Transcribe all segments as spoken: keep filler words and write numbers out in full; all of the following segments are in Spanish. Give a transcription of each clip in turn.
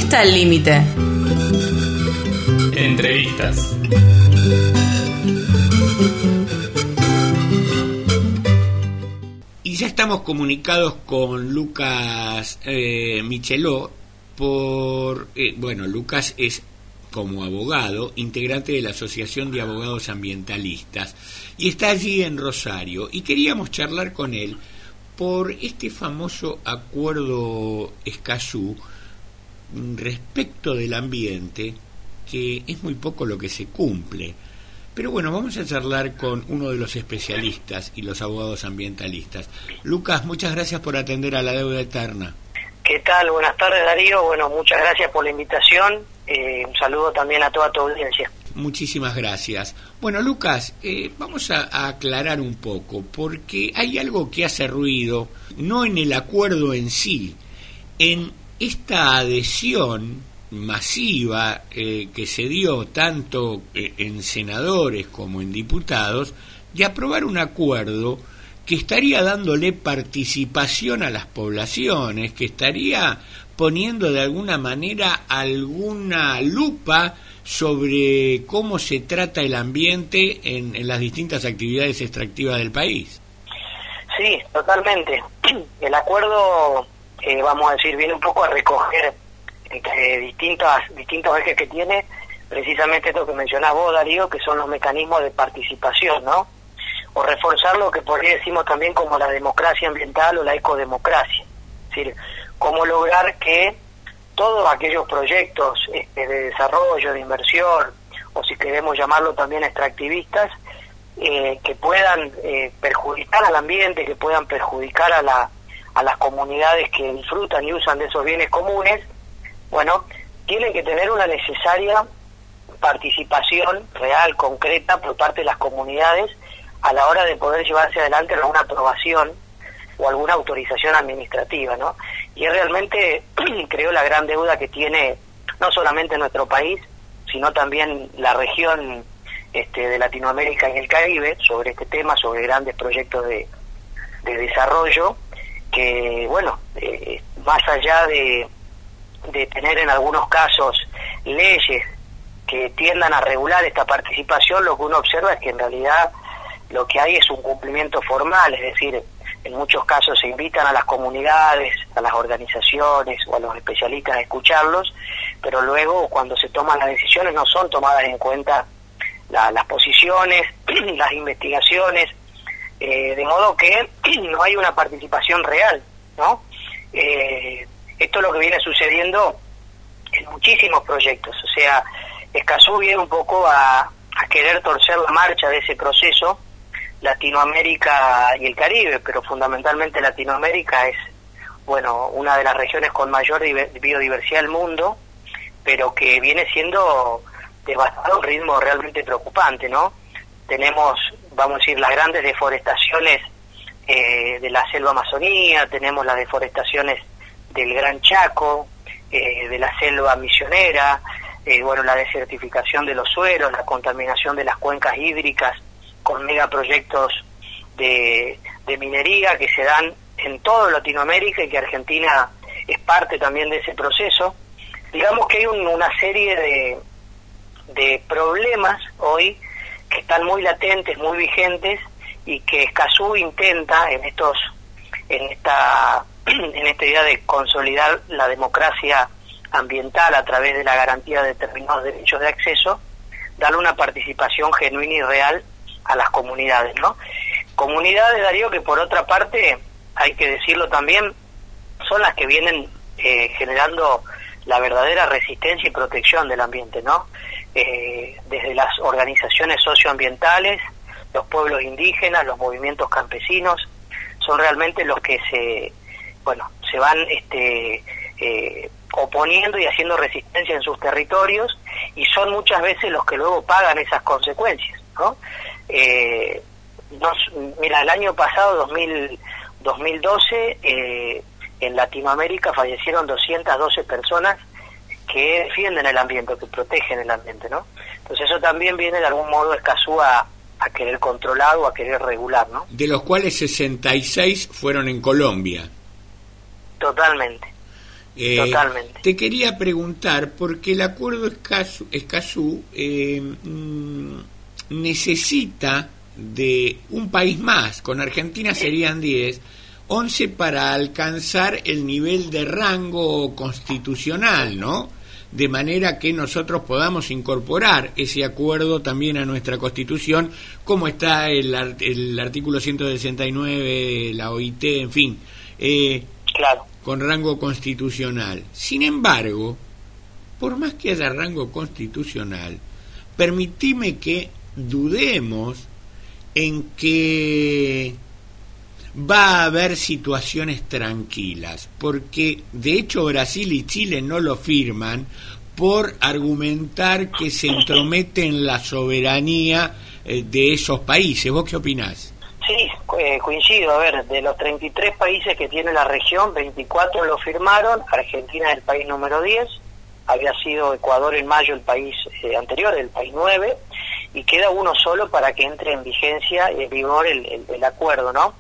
está el límite? Entrevistas. Y ya estamos comunicados con Lucas eh, Michelot por... Eh, bueno, Lucas es, como abogado, integrante de la Asociación de Abogados Ambientalistas, y está allí en Rosario, y queríamos charlar con él por este famoso acuerdo Escazú respecto del ambiente, que es muy poco lo que se cumple. Pero bueno, vamos a charlar con uno de los especialistas y los abogados ambientalistas. Lucas, muchas gracias por atender a La Deuda Eterna. ¿Qué tal? Buenas tardes, Darío. Bueno, muchas gracias por la invitación. Eh, un saludo también a toda tu audiencia. Muchísimas gracias. Bueno, Lucas, eh, vamos a, a aclarar un poco, porque hay algo que hace ruido, no en el acuerdo en sí, en esta adhesión masiva eh, que se dio tanto eh, en senadores como en diputados, de aprobar un acuerdo que estaría dándole participación a las poblaciones, que estaría poniendo de alguna manera alguna lupa sobre cómo se trata el ambiente en, en las distintas actividades extractivas del país. Sí, totalmente. El acuerdo, eh, vamos a decir, viene un poco a recoger entre distintas, distintos ejes que tiene, precisamente esto que mencionás vos, Darío, que son los mecanismos de participación, ¿no? O reforzar lo que por ahí decimos también como la democracia ambiental o la ecodemocracia. Es decir, cómo lograr que todos aquellos proyectos este, de desarrollo, de inversión, o si queremos llamarlo también extractivistas, eh, que puedan eh, perjudicar al ambiente, que puedan perjudicar a, la, a las comunidades que disfrutan y usan de esos bienes comunes, bueno, tienen que tener una necesaria participación real, concreta, por parte de las comunidades a la hora de poder llevarse adelante alguna aprobación o alguna autorización administrativa, ¿no? Y es realmente, creo, la gran deuda que tiene no solamente nuestro país, sino también la región este, de Latinoamérica y el Caribe, sobre este tema, sobre grandes proyectos de, de desarrollo, que, bueno, eh, más allá de, de tener en algunos casos leyes que tiendan a regular esta participación, lo que uno observa es que en realidad lo que hay es un cumplimiento formal, es decir, en muchos casos se invitan a las comunidades, a las organizaciones o a los especialistas a escucharlos, pero luego cuando se toman las decisiones no son tomadas en cuenta la, las posiciones, las investigaciones, eh, de modo que no hay una participación real, ¿no? Eh, esto es lo que viene sucediendo en muchísimos proyectos, o sea, Escazú viene un poco a, a querer torcer la marcha de ese proceso. Latinoamérica y el Caribe, pero fundamentalmente Latinoamérica es, bueno, una de las regiones con mayor biodiversidad del mundo, pero que viene siendo devastada a un ritmo realmente preocupante, ¿no? Tenemos, vamos a decir, las grandes deforestaciones eh, de la selva amazonía, tenemos las deforestaciones del Gran Chaco, eh, de la selva misionera, eh, bueno, la desertificación de los suelos, la contaminación de las cuencas hídricas, con megaproyectos de, de minería que se dan en toda Latinoamérica y que Argentina es parte también de ese proceso. Digamos que hay un, una serie de, de problemas hoy que están muy latentes, muy vigentes, y que Escazú intenta en estos en esta en esta idea de consolidar la democracia ambiental a través de la garantía de determinados derechos de acceso, darle una participación genuina y real a las comunidades, ¿no? Comunidades, Darío, que por otra parte, hay que decirlo también, son las que vienen eh, generando la verdadera resistencia y protección del ambiente, ¿no? Eh, desde las organizaciones socioambientales, los pueblos indígenas, los movimientos campesinos, son realmente los que se, bueno, se van este, eh, oponiendo y haciendo resistencia en sus territorios, y son muchas veces los que luego pagan esas consecuencias, ¿no? Eh, nos, mira, el año pasado, dos mil, dos mil doce, eh, en Latinoamérica fallecieron doscientas doce personas que defienden el ambiente, que protegen el ambiente, ¿no? Entonces eso también viene de algún modo Escazú a, a querer controlar o a querer regular, ¿no? De los cuales sesenta y seis fueron en Colombia. Totalmente. Eh, Totalmente. Te quería preguntar, porque el acuerdo Escazú, Escazú eh, mm, necesita de un país más, con Argentina serían diez, once para alcanzar el nivel de rango constitucional, ¿no? De manera que nosotros podamos incorporar ese acuerdo también a nuestra Constitución, como está el, el artículo ciento sesenta y nueve, la O I T, en fin, eh, claro, con rango constitucional. Sin embargo, por más que haya rango constitucional, permitime que dudemos en que va a haber situaciones tranquilas, porque de hecho Brasil y Chile no lo firman por argumentar que se entromete en la soberanía eh, de esos países. ¿Vos qué opinás? Sí, eh, coincido. A ver, de los treinta y tres países que tiene la región, veinticuatro lo firmaron. Argentina es el país número diez, había sido Ecuador en mayo el país eh, anterior, el país nueve, y queda uno solo para que entre en vigencia y en vigor el, el, el acuerdo, ¿no?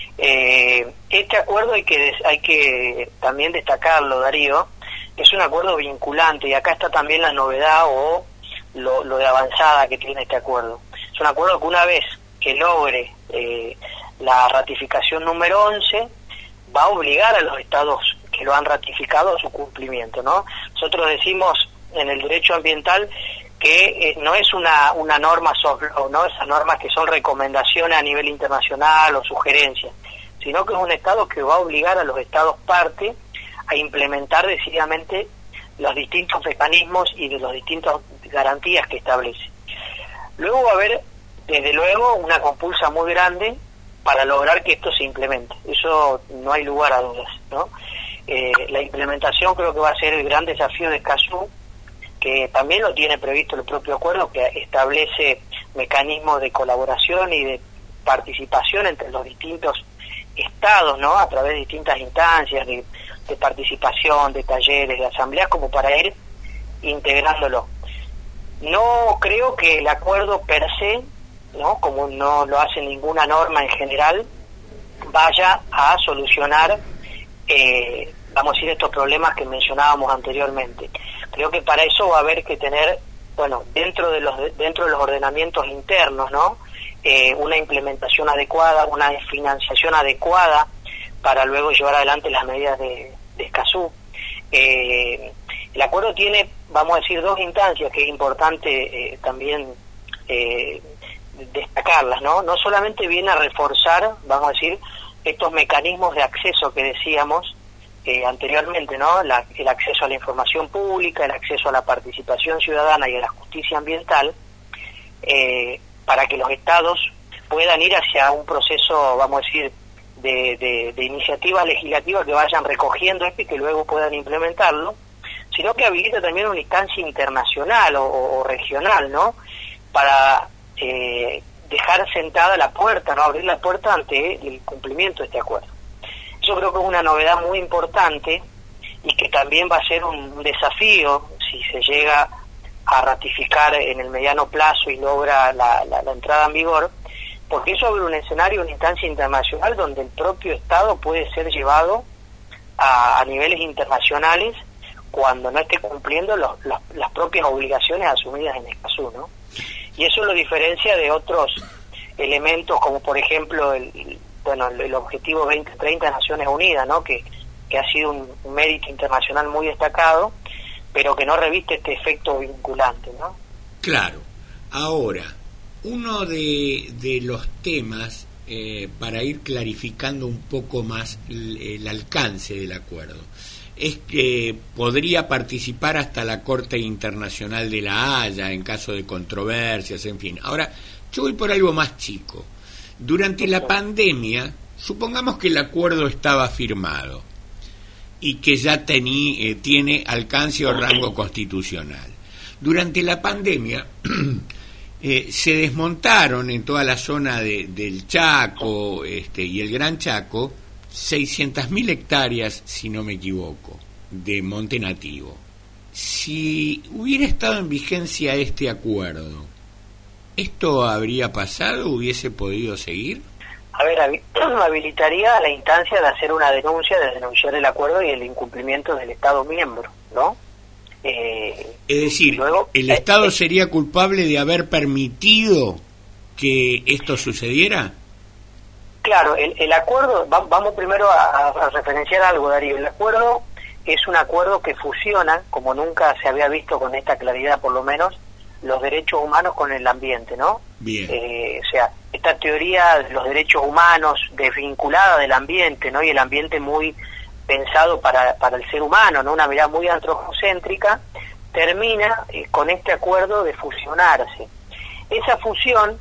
Eh, este acuerdo hay que hay que también destacarlo, Darío, es un acuerdo vinculante, y acá está también la novedad o lo, lo de avanzada que tiene este acuerdo. Es un acuerdo que una vez que logre eh, la ratificación número once, va a obligar a los estados que lo han ratificado a su cumplimiento, ¿no? Nosotros decimos en el derecho ambiental que eh, no es una una norma soft law, ¿no? Esas normas que son recomendaciones a nivel internacional o sugerencias, sino que es un Estado que va a obligar a los Estados parte a implementar decididamente los distintos mecanismos y de las distintas garantías que establece. Luego va a haber, desde luego, una compulsa muy grande para lograr que esto se implemente. Eso no hay lugar a dudas, ¿no? Eh, la implementación creo que va a ser el gran desafío de Escazú, que también lo tiene previsto el propio acuerdo, que establece mecanismos de colaboración y de participación entre los distintos estados, ¿no? A través de distintas instancias de, de participación, de talleres, de asambleas, como para ir integrándolo. No creo que el acuerdo per se, ¿no? Como no lo hace ninguna norma en general, vaya a solucionar, eh, vamos a decir, estos problemas que mencionábamos anteriormente. Creo que para eso va a haber que tener, bueno, dentro de los dentro de los ordenamientos internos, ¿no? Eh, una implementación adecuada, una financiación adecuada para luego llevar adelante las medidas de, de Escazú. Eh, el acuerdo tiene, vamos a decir, dos instancias que es importante eh, también eh, destacarlas, ¿no? No solamente viene a reforzar, vamos a decir, estos mecanismos de acceso que decíamos eh, anteriormente, ¿no? La, el acceso a la información pública, el acceso a la participación ciudadana y a la justicia ambiental, eh, para que los estados puedan ir hacia un proceso, vamos a decir, de, de, de iniciativas legislativas que vayan recogiendo esto y que luego puedan implementarlo, sino que habilita también una instancia internacional o, o regional, ¿no? Para eh, dejar sentada la puerta, ¿no? Abrir la puerta ante el cumplimiento de este acuerdo. Eso creo que es una novedad muy importante y que también va a ser un desafío si se llega a ratificar en el mediano plazo y logra la, la, la entrada en vigor, porque eso abre un escenario, una instancia internacional donde el propio Estado puede ser llevado a, a niveles internacionales cuando no esté cumpliendo los, los, las propias obligaciones asumidas en Escazú, ¿no? Y eso lo diferencia de otros elementos como por ejemplo el, bueno el, el objetivo veinte treinta de Naciones Unidas, ¿no? Que, que ha sido un, un mérito internacional muy destacado, pero que no reviste este efecto vinculante, ¿no? Claro. Ahora, uno de, de los temas, eh, para ir clarificando un poco más el, el alcance del acuerdo, es que podría participar hasta la Corte Internacional de la Haya en caso de controversias, en fin. Ahora, yo voy por algo más chico. Durante la pandemia, supongamos que el acuerdo estaba firmado y que ya tení, eh, tiene alcance o rango constitucional. Durante la pandemia eh, se desmontaron en toda la zona de, del Chaco este, y el Gran Chaco seiscientas mil hectáreas, si no me equivoco, de monte nativo. Si hubiera estado en vigencia este acuerdo, ¿esto habría pasado? ¿Hubiese podido seguir? A ver, habilitaría la instancia de hacer una denuncia, de denunciar el acuerdo y el incumplimiento del Estado miembro, ¿no? Eh, es decir, luego, ¿el eh, Estado eh, sería culpable de haber permitido que esto sucediera? Claro, el, el acuerdo, va, vamos primero a, a referenciar algo, Darío. El acuerdo es un acuerdo que fusiona, como nunca se había visto con esta claridad por lo menos, los derechos humanos con el ambiente, ¿no? Bien. Eh, o sea, esta teoría de los derechos humanos desvinculada del ambiente, ¿no? Y el ambiente muy pensado para, para el ser humano, ¿no? Una mirada muy antropocéntrica, termina eh, con este acuerdo de fusionarse. Esa fusión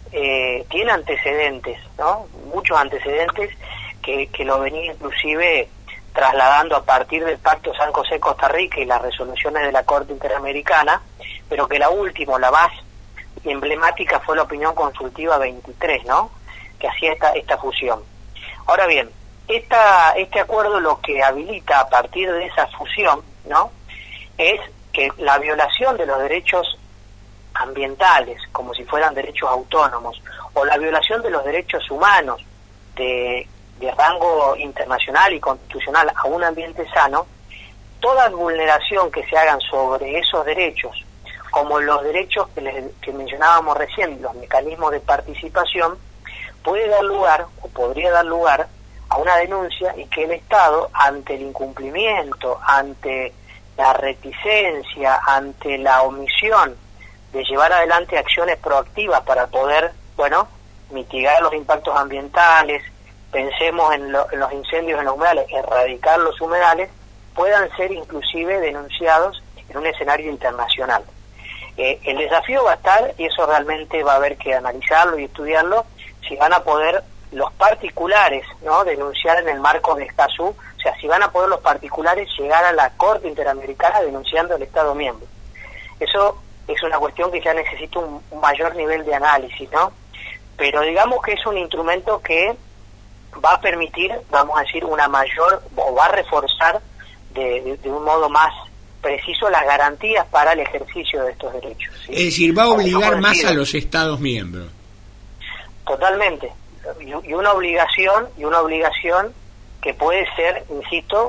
eh, tiene antecedentes, ¿no? Muchos antecedentes que, que lo venía inclusive trasladando a partir del Pacto San José-Costa Rica y las resoluciones de la Corte Interamericana, pero que la última, la más emblemática, fue la opinión consultiva veintitrés, ¿no? Que hacía esta, esta fusión. Ahora bien, esta, este acuerdo lo que habilita a partir de esa fusión, ¿no? Es que la violación de los derechos ambientales, como si fueran derechos autónomos, o la violación de los derechos humanos de, de rango internacional y constitucional a un ambiente sano, toda vulneración que se hagan sobre esos derechos, como los derechos que, les, que mencionábamos recién, los mecanismos de participación, puede dar lugar, o podría dar lugar, a una denuncia y que el Estado, ante el incumplimiento, ante la reticencia, ante la omisión de llevar adelante acciones proactivas para poder, bueno, mitigar los impactos ambientales, pensemos en, lo, en los incendios en los humedales, erradicar los humedales, puedan ser inclusive denunciados en un escenario internacional. Eh, el desafío va a estar, y eso realmente va a haber que analizarlo y estudiarlo, si van a poder los particulares, ¿no?, denunciar en el marco de Escazú, o sea, si van a poder los particulares llegar a la Corte Interamericana denunciando al Estado miembro. Eso es una cuestión que ya necesita un, un mayor nivel de análisis, ¿no? Pero digamos que es un instrumento que va a permitir, vamos a decir, una mayor, o va a reforzar de, de, de un modo más preciso las garantías para el ejercicio de estos derechos, ¿sí? Es decir, va a obligar más a los Estados miembros. Totalmente. Y una obligación, y una obligación que puede ser, insisto,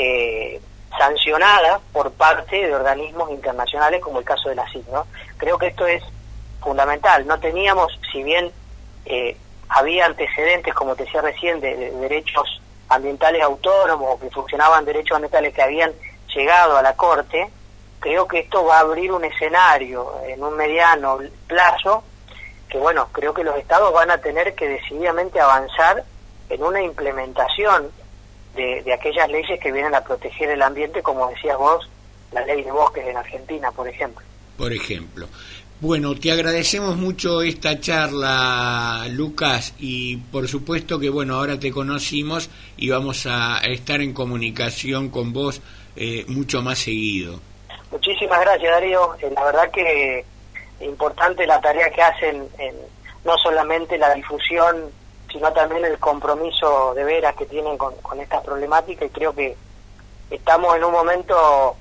eh, sancionada por parte de organismos internacionales como el caso de la C I C, ¿no? Creo que esto es fundamental. No teníamos, si bien eh, había antecedentes, como te decía recién, de, de derechos ambientales autónomos, que funcionaban derechos ambientales que habían llegado a la Corte, creo que esto va a abrir un escenario en un mediano plazo que, bueno, creo que los estados van a tener que decididamente avanzar en una implementación de, de aquellas leyes que vienen a proteger el ambiente, como decías vos, la ley de bosques en Argentina, por ejemplo. Por ejemplo. Bueno, te agradecemos mucho esta charla, Lucas, y por supuesto que, bueno, ahora te conocimos y vamos a estar en comunicación con vos eh, mucho más seguido. Muchísimas gracias, Darío. Eh, la verdad que es importante la tarea que hacen, en, no solamente la difusión, sino también el compromiso de veras que tienen con, con esta problemática, y creo que estamos en un momento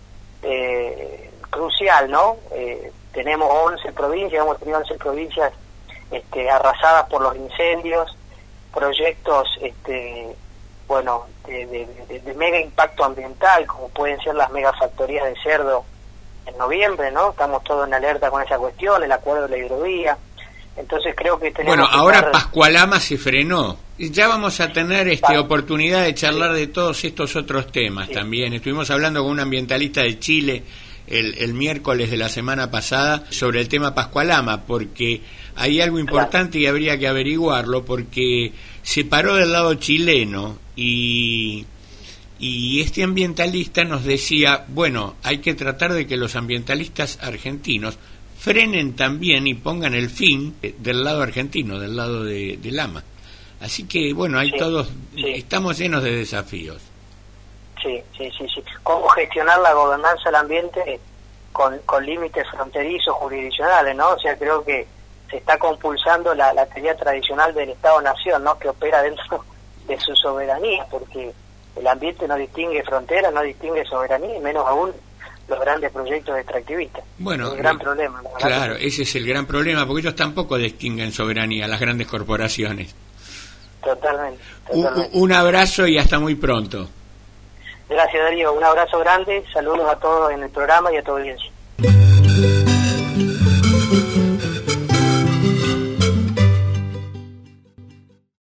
eh, crucial, ¿no? Eh, tenemos once provincias, hemos tenido once provincias este, arrasadas por los incendios, proyectos, este, bueno, de, de, de, de mega impacto ambiental, como pueden ser las megafactorías de cerdo en noviembre, ¿no? Estamos todos en alerta con esa cuestión, el acuerdo de la hidrovía. Entonces creo que tenemos bueno, que ahora estar... Pascualama se frenó. Ya vamos a tener este oportunidad de charlar sí. de todos estos otros temas sí. también. Estuvimos hablando con un ambientalista de Chile el, el miércoles de la semana pasada sobre el tema Pascualama, porque hay algo importante claro. y habría que averiguarlo, porque se paró del lado chileno y... Y este ambientalista nos decía, bueno, hay que tratar de que los ambientalistas argentinos frenen también y pongan el fin del lado argentino, del lado de, de Lama. Así que, bueno, hay sí, todos, sí. estamos llenos de desafíos. Sí, sí, sí, sí. ¿Cómo gestionar la gobernanza del ambiente con, con límites fronterizos jurisdiccionales, ¿no? O sea, creo que se está compulsando la, la teoría tradicional del Estado-Nación, ¿no? Que opera dentro de su soberanía, porque el ambiente no distingue fronteras, no distingue soberanía, y menos aún los grandes proyectos extractivistas. Bueno, es un gran eh, problema. Claro, ese es el gran problema, porque ellos tampoco distinguen soberanía, las grandes corporaciones. Totalmente. totalmente. Un, un abrazo y hasta muy pronto. Gracias, Darío. Un abrazo grande. Saludos a todos en el programa y a tu audiencia.